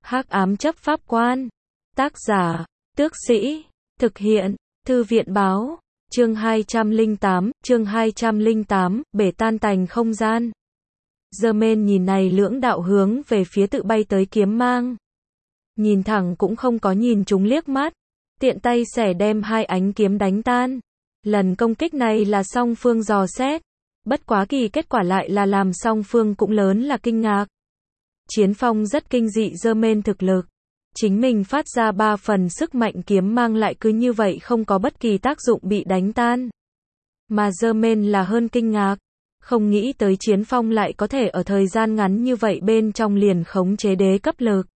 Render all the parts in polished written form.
Hắc ám chấp pháp quan. Tác giả, Tước Sĩ. Thực hiện, Thư viện báo. Chương 208, bể tan tành không gian. Germain nhìn này lưỡng đạo hướng về phía tự bay tới kiếm mang. Nhìn thẳng cũng không có nhìn chúng liếc mắt. Tiện tay xẻ đem hai ánh kiếm đánh tan. Lần công kích này là song phương dò xét. Bất quá kỳ kết quả lại là làm song phương cũng lớn là kinh ngạc. Chiến Phong rất kinh dị Germain thực lực. Chính mình phát ra 3 phần sức mạnh kiếm mang lại cứ như vậy không có bất kỳ tác dụng bị đánh tan. Mà Germain là hơn kinh ngạc. Không nghĩ tới Chiến Phong lại có thể ở thời gian ngắn như vậy bên trong liền khống chế đế cấp lực.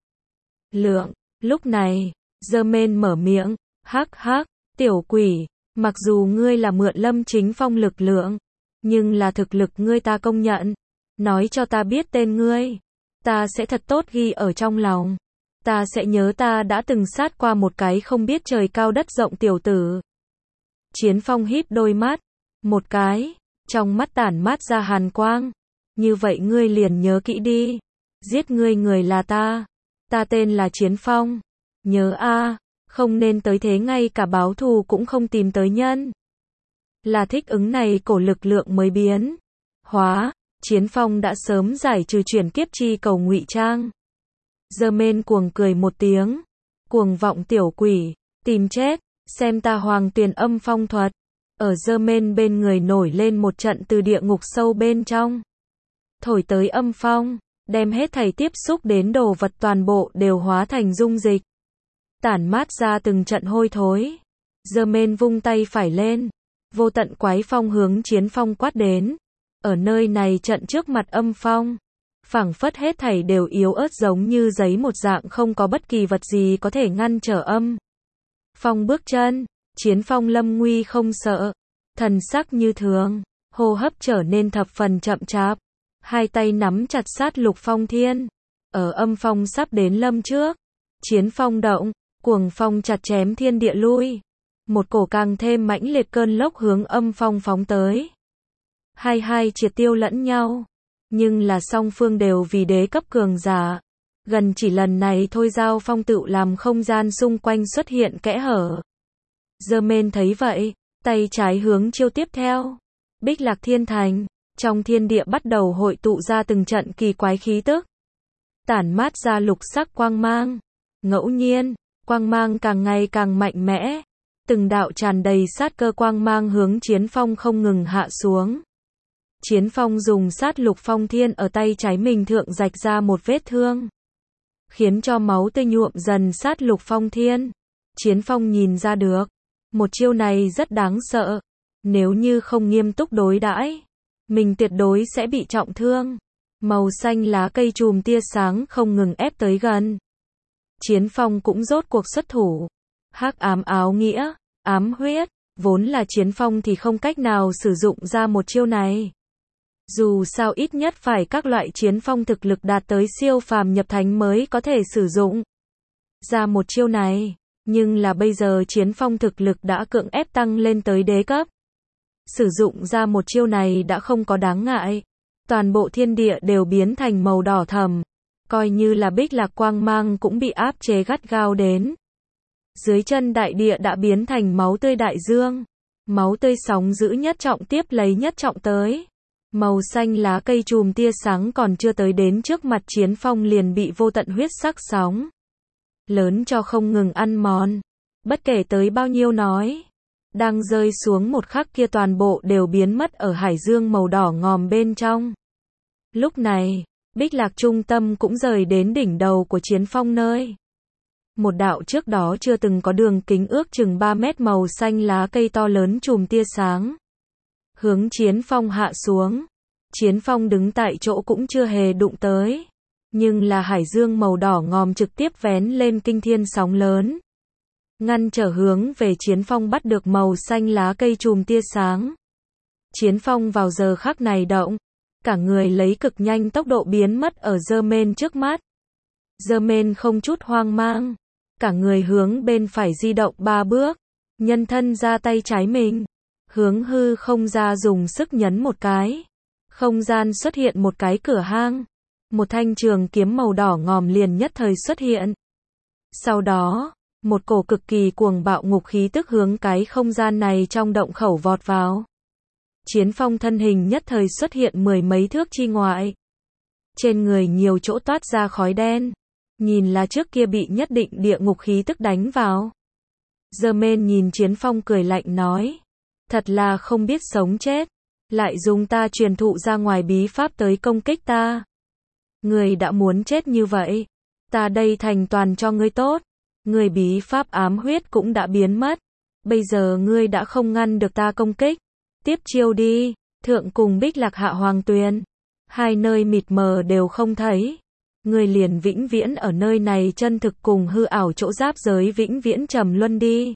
Lúc này, Germain mở miệng, hắc, tiểu quỷ, mặc dù ngươi là mượn Lâm Chính Phong lực lượng, nhưng là thực lực ngươi ta công nhận. Nói cho ta biết tên ngươi. Ta sẽ thật tốt ghi ở trong lòng. Ta sẽ nhớ ta đã từng sát qua một cái không biết trời cao đất rộng tiểu tử. Chiến Phong híp đôi mắt. Một cái. Trong mắt tản mát ra hàn quang. Như vậy ngươi liền nhớ kỹ đi. Giết ngươi người là ta. Ta tên là Chiến Phong. Nhớ a, không nên tới thế ngay cả báo thù cũng không tìm tới nhân. Là thích ứng này cổ lực lượng mới biến hóa. Chiến Phong đã sớm giải trừ chuyển kiếp chi cầu ngụy trang. Germain cuồng cười một tiếng. Cuồng vọng tiểu quỷ, tìm chết, xem ta Hoàng Tuyền Âm Phong thuật. Ở Germain bên người nổi lên một trận từ địa ngục sâu bên trong. Thổi tới âm phong, đem hết thảy tiếp xúc đến đồ vật toàn bộ đều hóa thành dung dịch. Tản mát ra từng trận hôi thối. Germain vung tay phải lên. Vô tận quái phong hướng Chiến Phong quát đến. Ở nơi này trận trước mặt âm phong. Phảng phất hết thảy đều yếu ớt giống như giấy một dạng không có bất kỳ vật gì có thể ngăn trở âm phong bước chân. Chiến Phong lâm nguy không sợ. Thần sắc như thường. Hô hấp trở nên thập phần chậm chạp. Hai tay nắm chặt sát lục phong thiên. Ở âm phong sắp đến lâm trước. Chiến Phong động. Cuồng phong chặt chém thiên địa lui. Một cổ càng thêm mãnh liệt cơn lốc hướng âm phong phóng tới. Hai triệt tiêu lẫn nhau. Nhưng là song phương đều vì đế cấp cường giả. Gần chỉ lần này thôi giao phong tự làm không gian xung quanh xuất hiện kẽ hở. Germain thấy vậy, tay trái hướng chiêu tiếp theo. Bích Lạc Thiên Thành, trong thiên địa bắt đầu hội tụ ra từng trận kỳ quái khí tức. Tản mát ra lục sắc quang mang. Ngẫu nhiên, quang mang càng ngày càng mạnh mẽ. Từng đạo tràn đầy sát cơ quang mang hướng Chiến Phong không ngừng hạ xuống. Chiến Phong dùng sát lục phong thiên ở tay trái mình thượng rạch ra một vết thương. Khiến cho máu tươi nhuộm dần sát lục phong thiên. Chiến Phong nhìn ra được. Một chiêu này rất đáng sợ. Nếu như không nghiêm túc đối đãi, mình tuyệt đối sẽ bị trọng thương. Màu xanh lá cây chùm tia sáng không ngừng ép tới gần. Chiến Phong cũng rốt cuộc xuất thủ. Hắc ám áo nghĩa, ám huyết. Vốn là Chiến Phong thì không cách nào sử dụng ra một chiêu này. Dù sao ít nhất phải các loại Chiến Phong thực lực đạt tới siêu phàm nhập thánh mới có thể sử dụng ra một chiêu này. Nhưng là bây giờ Chiến Phong thực lực đã cưỡng ép tăng lên tới đế cấp. Sử dụng ra một chiêu này đã không có đáng ngại. Toàn bộ thiên địa đều biến thành màu đỏ thẫm. Coi như là Bích Lạc quang mang cũng bị áp chế gắt gao đến. Dưới chân đại địa đã biến thành máu tươi đại dương. Máu tươi sóng dữ nhất trọng tiếp lấy nhất trọng tới. Màu xanh lá cây chùm tia sáng còn chưa tới đến trước mặt Chiến Phong liền bị vô tận huyết sắc sóng lớn cho không ngừng ăn mòn. Bất kể tới bao nhiêu nói. Đang rơi xuống một khắc kia toàn bộ đều biến mất ở hải dương màu đỏ ngòm bên trong. Lúc này, Bích Lạc trung tâm cũng rời đến đỉnh đầu của Chiến Phong nơi. Một đạo trước đó chưa từng có đường kính ước chừng 3 mét màu xanh lá cây to lớn chùm tia sáng. Hướng Chiến Phong hạ xuống. Chiến Phong đứng tại chỗ cũng chưa hề đụng tới. Nhưng là hải dương màu đỏ ngòm trực tiếp vén lên kinh thiên sóng lớn. Ngăn trở hướng về Chiến Phong bắt được màu xanh lá cây chùm tia sáng. Chiến Phong vào giờ khắc này động. Cả người lấy cực nhanh tốc độ biến mất ở Germain trước mắt. Germain không chút hoang mang. Cả người hướng bên phải di động 3 bước. Nhân thân ra tay trái mình. Hướng hư không ra dùng sức nhấn một cái. Không gian xuất hiện một cái cửa hang. một thanh trường kiếm màu đỏ ngòm liền nhất thời xuất hiện. Sau đó, một cổ cực kỳ cuồng bạo ngục khí tức hướng cái không gian này trong động khẩu vọt vào. Chiến Phong thân hình nhất thời xuất hiện 10 mấy thước chi ngoại. Trên người nhiều chỗ toát ra khói đen. Nhìn là trước kia bị nhất định địa ngục khí tức đánh vào. Giơ-men nhìn Chiến Phong cười lạnh nói. Thật là không biết sống chết. Lại dùng ta truyền thụ ra ngoài bí pháp tới công kích ta. Người đã muốn chết như vậy. Ta đây thành toàn cho ngươi tốt. Người bí pháp ám huyết cũng đã biến mất. Bây giờ ngươi đã không ngăn được ta công kích. Tiếp chiêu đi. Thượng cùng Bích Lạc Hạ Hoàng Tuyền. Hai nơi mịt mờ đều không thấy. Ngươi liền vĩnh viễn ở nơi này chân thực cùng hư ảo chỗ giáp giới vĩnh viễn trầm luân đi.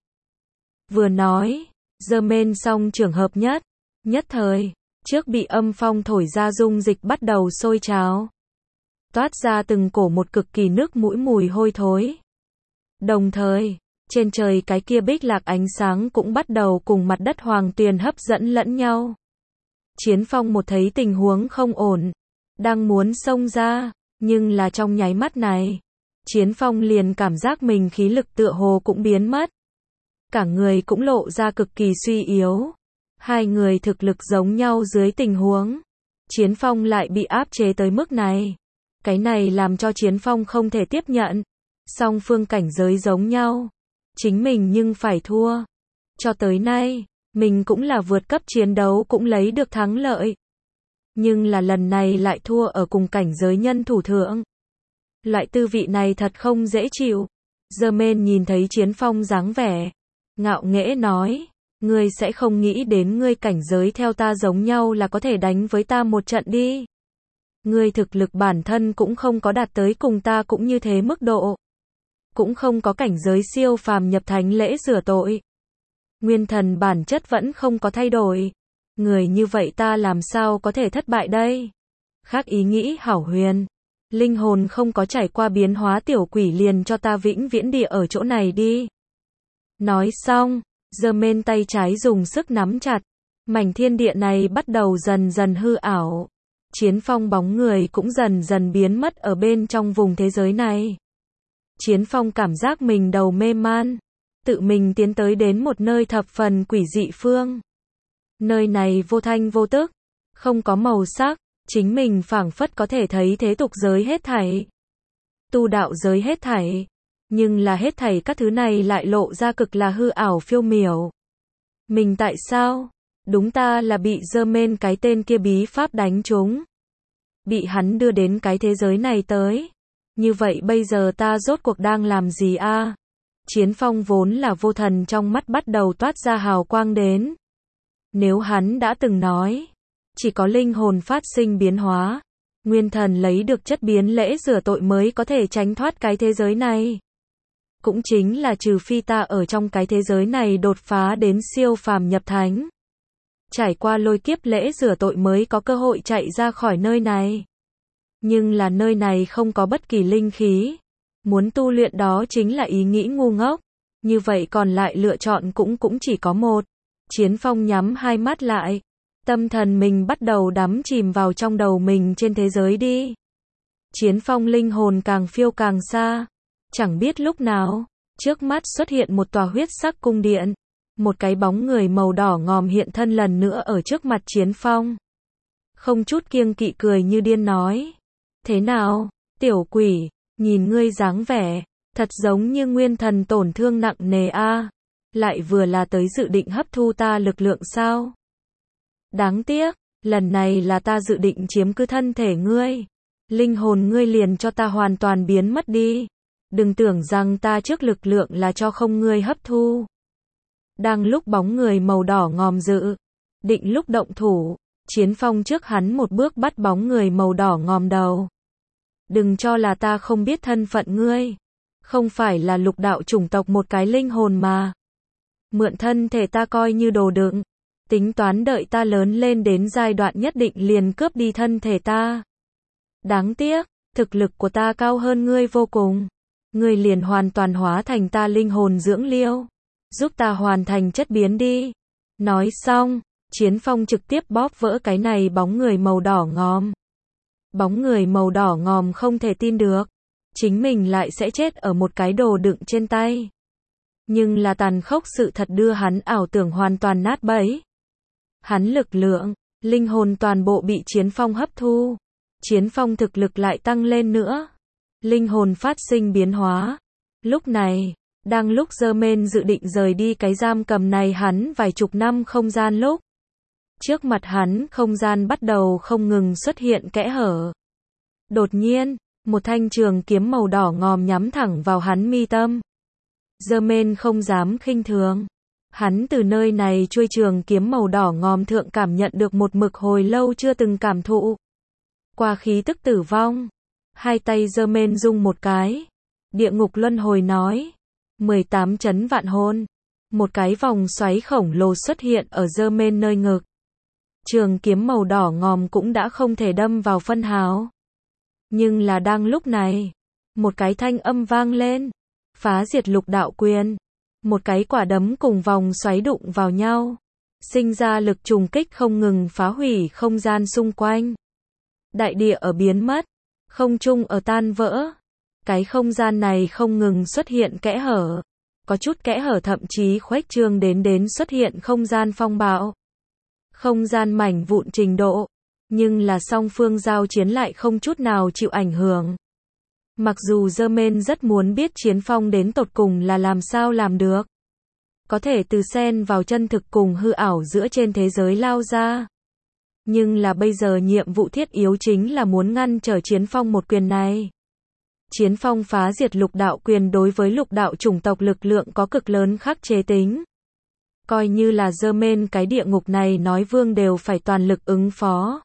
Vừa nói, giơ-men xong trường hợp nhất. Nhất thời, trước bị âm phong thổi ra dung dịch bắt đầu sôi trào. Toát ra từng cổ một cực kỳ nước mũi mùi hôi thối. Đồng thời, trên trời cái kia bích lạc ánh sáng cũng bắt đầu cùng mặt đất Hoàng Tuyền hấp dẫn lẫn nhau. Chiến Phong một thấy tình huống không ổn, đang muốn xông ra, nhưng là trong nháy mắt này, Chiến Phong liền cảm giác mình khí lực tựa hồ cũng biến mất. Cả người cũng lộ ra cực kỳ suy yếu. Hai người thực lực giống nhau dưới tình huống, Chiến Phong lại bị áp chế tới mức này. Cái này làm cho Chiến Phong không thể tiếp nhận. Song phương cảnh giới giống nhau, chính mình nhưng phải thua. Cho tới nay, mình cũng là vượt cấp chiến đấu cũng lấy được thắng lợi. Nhưng là lần này lại thua ở cùng cảnh giới nhân thủ thượng. Loại tư vị này thật không dễ chịu. Giơ-men nhìn thấy Chiến Phong dáng vẻ, ngạo nghễ nói, ngươi sẽ không nghĩ đến ngươi cảnh giới theo ta giống nhau là có thể đánh với ta một trận đi. Ngươi thực lực bản thân cũng không có đạt tới cùng ta cũng như thế mức độ. Cũng không có cảnh giới siêu phàm nhập thánh lễ rửa tội. Nguyên thần bản chất vẫn không có thay đổi. Người như vậy ta làm sao có thể thất bại đây? Khác ý nghĩ hảo huyền. Linh hồn không có trải qua biến hóa tiểu quỷ liền cho ta vĩnh viễn địa ở chỗ này đi. Nói xong, giơ-men tay trái dùng sức nắm chặt. Mảnh thiên địa này bắt đầu dần dần hư ảo. Chiến Phong bóng người cũng dần dần biến mất ở bên trong vùng thế giới này. Chiến Phong cảm giác mình đầu mê man. Tự mình tiến tới đến một nơi thập phần quỷ dị phương. Nơi này vô thanh vô tức, không có màu sắc, chính mình phảng phất có thể thấy thế tục giới hết thảy. Tu đạo giới hết thảy. Nhưng là hết thảy các thứ này lại lộ ra cực là hư ảo phiêu miểu. Mình tại sao? Đúng ta là bị giơ-men cái tên kia bí pháp đánh trúng. Bị hắn đưa đến cái thế giới này tới. Như vậy bây giờ ta rốt cuộc đang làm gì a? Chiến Phong vốn là vô thần trong mắt bắt đầu toát ra hào quang đến. Nếu hắn đã từng nói, chỉ có linh hồn phát sinh biến hóa, nguyên thần lấy được chất biến lễ rửa tội mới có thể tránh thoát cái thế giới này. Cũng chính là trừ phi ta ở trong cái thế giới này đột phá đến siêu phàm nhập thánh. Trải qua lôi kiếp lễ rửa tội mới có cơ hội chạy ra khỏi nơi này. Nhưng là nơi này không có bất kỳ linh khí. Muốn tu luyện đó chính là ý nghĩ ngu ngốc. Như vậy còn lại lựa chọn cũng chỉ có một. Chiến Phong nhắm hai mắt lại. Tâm thần mình bắt đầu đắm chìm vào trong đầu mình trên thế giới đi. Chiến Phong linh hồn càng phiêu càng xa. Chẳng biết lúc nào, trước mắt xuất hiện một tòa huyết sắc cung điện. Một cái bóng người màu đỏ ngòm hiện thân lần nữa ở trước mặt Chiến Phong. Không chút kiêng kỵ cười như điên nói. Thế nào, tiểu quỷ, nhìn ngươi dáng vẻ, thật giống như nguyên thần tổn thương nặng nề a. Lại vừa là tới dự định hấp thu ta lực lượng sao? Đáng tiếc, lần này là ta dự định chiếm cứ thân thể ngươi. Linh hồn ngươi liền cho ta hoàn toàn biến mất đi. Đừng tưởng rằng ta trước lực lượng là cho không ngươi hấp thu. Đang lúc bóng người màu đỏ ngòm dự định lúc động thủ, Chiến Phong trước hắn một bước bắt bóng người màu đỏ ngòm đầu. Đừng cho là ta không biết thân phận ngươi. Không phải là lục đạo chủng tộc một cái linh hồn mà. Mượn thân thể ta coi như đồ đựng. Tính toán đợi ta lớn lên đến giai đoạn nhất định liền cướp đi thân thể ta. Đáng tiếc, thực lực của ta cao hơn ngươi vô cùng. Ngươi liền hoàn toàn hóa thành ta linh hồn dưỡng liêu. Giúp ta hoàn thành chất biến đi. Nói xong, Chiến Phong trực tiếp bóp vỡ cái này bóng người màu đỏ ngòm. Bóng người màu đỏ ngòm không thể tin được. Chính mình lại sẽ chết ở một cái đồ đựng trên tay. Nhưng là tàn khốc sự thật đưa hắn ảo tưởng hoàn toàn nát bấy. Hắn lực lượng, linh hồn toàn bộ bị Chiến Phong hấp thu. Chiến Phong thực lực lại tăng lên nữa. Linh hồn phát sinh biến hóa. Lúc này, đang lúc Germain dự định rời đi cái giam cầm này hắn vài chục năm không gian lúc. Trước mặt hắn không gian bắt đầu không ngừng xuất hiện kẽ hở. Đột nhiên, một thanh trường kiếm màu đỏ ngòm nhắm thẳng vào hắn mi tâm. Germain không dám khinh thường. Hắn từ nơi này chuôi trường kiếm màu đỏ ngòm thượng cảm nhận được một mực hồi lâu chưa từng cảm thụ. Qua khí tức tử vong. Hai tay Germain rung một cái. Địa ngục luân hồi nói. 18 chấn vạn hồn. Một cái vòng xoáy khổng lồ xuất hiện ở Germain nơi ngực. Trường kiếm màu đỏ ngòm cũng đã không thể đâm vào phân hào. Nhưng là đang lúc này, một cái thanh âm vang lên. Phá diệt lục đạo quyền. Một cái quả đấm cùng vòng xoáy đụng vào nhau. Sinh ra lực trùng kích không ngừng phá hủy không gian xung quanh. Đại địa ở biến mất. Không trung ở tan vỡ. Cái không gian này không ngừng xuất hiện kẽ hở. Có chút kẽ hở thậm chí khuếch trương đến xuất hiện không gian phong bạo. Không gian mảnh vụn trình độ. Nhưng là song phương giao chiến lại không chút nào chịu ảnh hưởng. Mặc dù Germain rất muốn biết Chiến Phong đến tột cùng là làm sao làm được. Có thể từ xen vào chân thực cùng hư ảo giữa trên thế giới lao ra. Nhưng là bây giờ nhiệm vụ thiết yếu chính là muốn ngăn trở Chiến Phong một quyền này. Chiến Phong phá diệt lục đạo quyền đối với lục đạo chủng tộc lực lượng có cực lớn khắc chế tính. Coi như là Germain cái địa ngục này nói vương đều phải toàn lực ứng phó.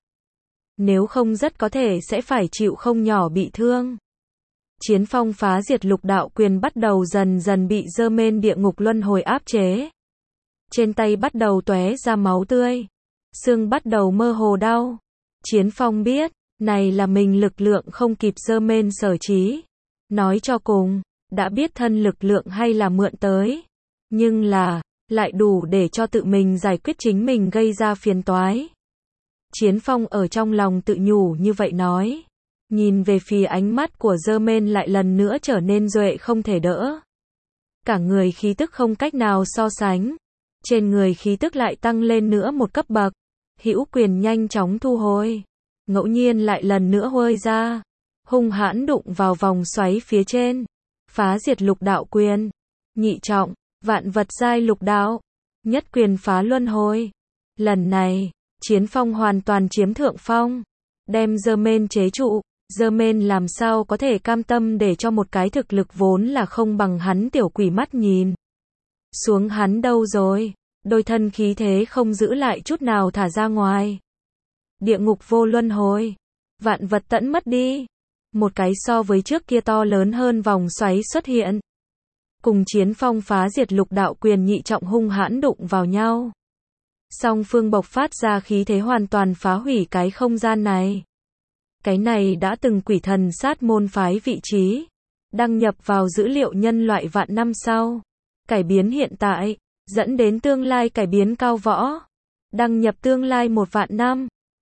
Nếu không rất có thể sẽ phải chịu không nhỏ bị thương. Chiến Phong phá diệt lục đạo quyền bắt đầu dần dần bị Germain địa ngục luân hồi áp chế. Trên tay bắt đầu tóe ra máu tươi. Xương bắt đầu mơ hồ đau. Chiến Phong biết, này là mình lực lượng không kịp Germain sở trí. Nói cho cùng, đã biết thân lực lượng hay là mượn tới. Nhưng là, lại đủ để cho tự mình giải quyết chính mình gây ra phiền toái. Chiến Phong ở trong lòng tự nhủ như vậy nói. Nhìn về phía ánh mắt của Germain lại lần nữa trở nên duệ không thể đỡ. Cả người khí tức không cách nào so sánh. Trên người khí tức lại tăng lên nữa một cấp bậc. Hữu quyền nhanh chóng thu hồi. Ngẫu nhiên lại lần nữa huôi ra. Hung hãn đụng vào vòng xoáy phía trên. Phá diệt lục đạo quyền. Nhị trọng, vạn vật giai lục đạo. Nhất quyền phá luân hồi. Lần này, Chiến Phong hoàn toàn chiếm thượng phong. Đem Germain chế trụ. Germain làm sao có thể cam tâm để cho một cái thực lực vốn là không bằng hắn tiểu quỷ mắt nhìn. Xuống hắn đâu rồi? Đôi thân khí thế không giữ lại chút nào thả ra ngoài. Địa ngục vô luân hồi. Vạn vật tẫn mất đi. Một cái so với trước kia to lớn hơn vòng xoáy xuất hiện. Cùng Chiến Phong phá diệt lục đạo quyền nhị trọng hung hãn đụng vào nhau. Song phương bộc phát ra khí thế hoàn toàn phá hủy cái không gian này. Cái này đã từng quỷ thần sát môn phái vị trí. Đăng nhập vào dữ liệu nhân loại vạn năm sau. Cải biến hiện tại. Dẫn đến tương lai cải biến cao võ. Đăng nhập tương lai 1 vạn năm.